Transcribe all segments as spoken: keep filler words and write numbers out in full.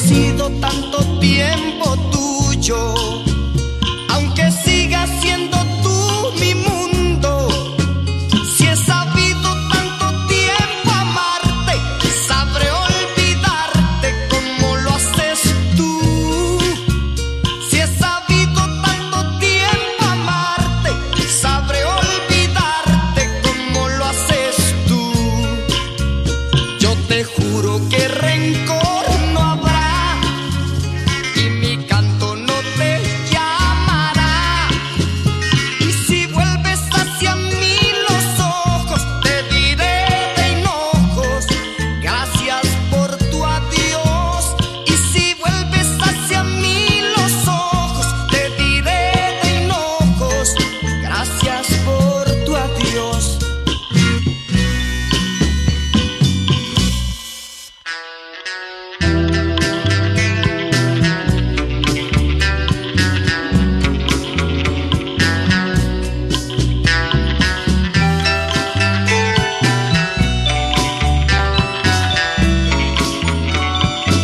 sido tanto tiempo tuyo, aunque sigas siendo tú mi mundo. Si he sabido tanto tiempo amarte, sabré olvidarte como lo haces tú. Si he sabido tanto tiempo amarte, sabré olvidarte como lo haces tú. Yo te juro que rencor no habrá y mi canto no te llamará. Y si vuelves hacia mí los ojos, te diré de hinojos, gracias por tu adiós. Y si vuelves hacia mí los ojos, te diré de hinojos, gracias por tu adiós.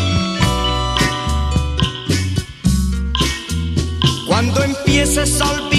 Cuando empieces a olvidar